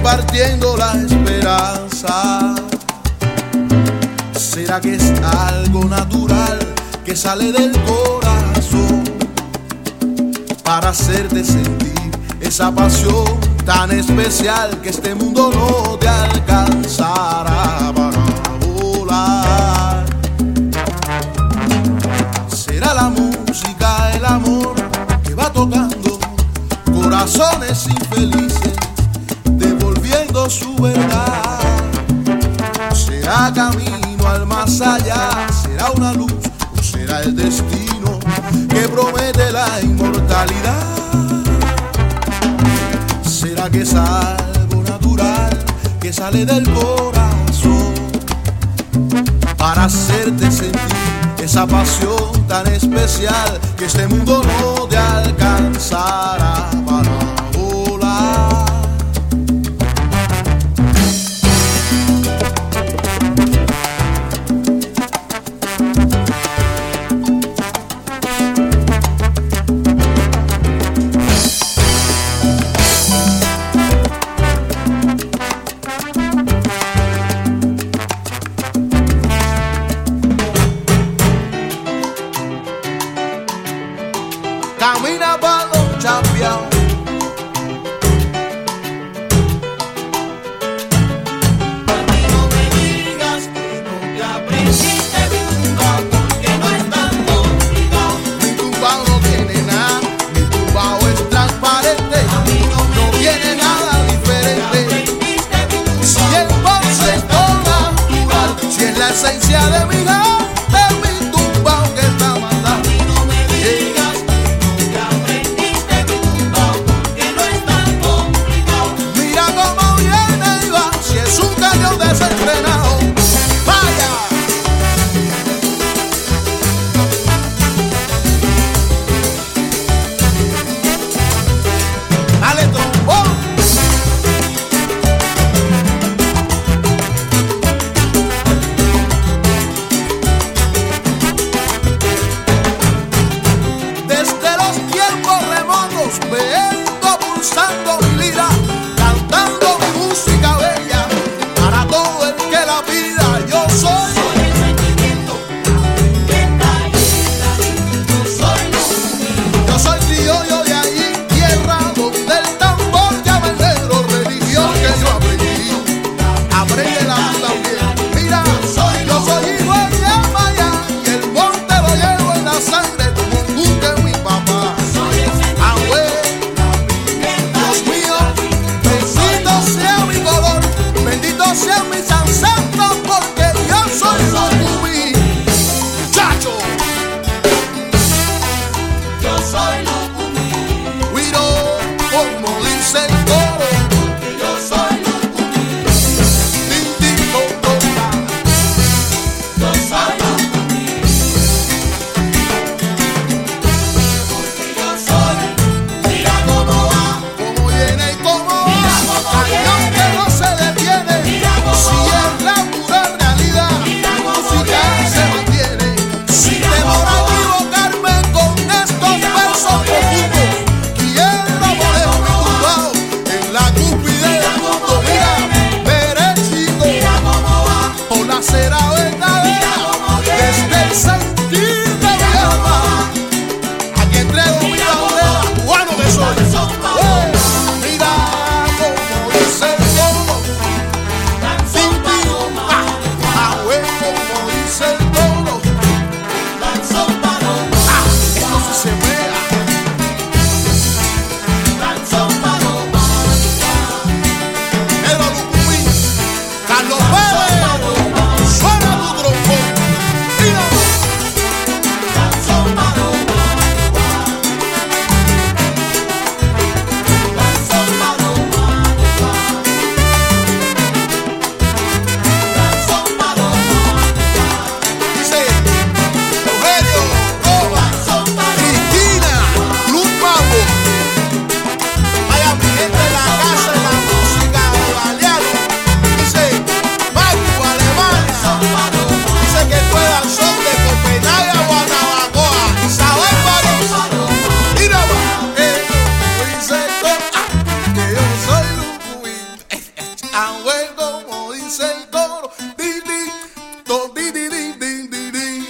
compartiendo la esperanza. ¿Será que es algo natural que sale del corazón para hacerte sentir esa pasión tan especial que este mundo no te alcanzará para volar? ¿Será la música, el amor que va tocando corazones infelices, devolviendo su verdad? ¿Será camino al más allá? ¿Será una luz o será el destino que promete la inmortalidad? ¿Será que es algo natural que sale del corazón para hacerte sentir esa pasión tan especial que este mundo no te alcanzará para volar? Camina pa' los champions. A mí no me digas que no te aprendiste mi tumbao, porque no es tan complicado. Mi tumbao no tiene nada, mi tumbao es transparente. A mí no me tiene nada te diferente. aprendiste mi tumbao. Si entonces todo natural, si es la esencia de mi gente, mi tumbao que está A mandando. mí no me digas que no te aprendiste mi tumbao,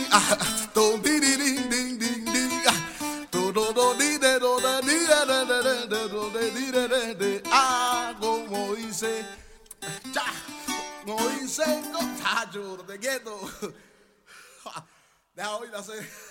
Como dice, como dice, no, tacho, te quieto. Deja oír hacer.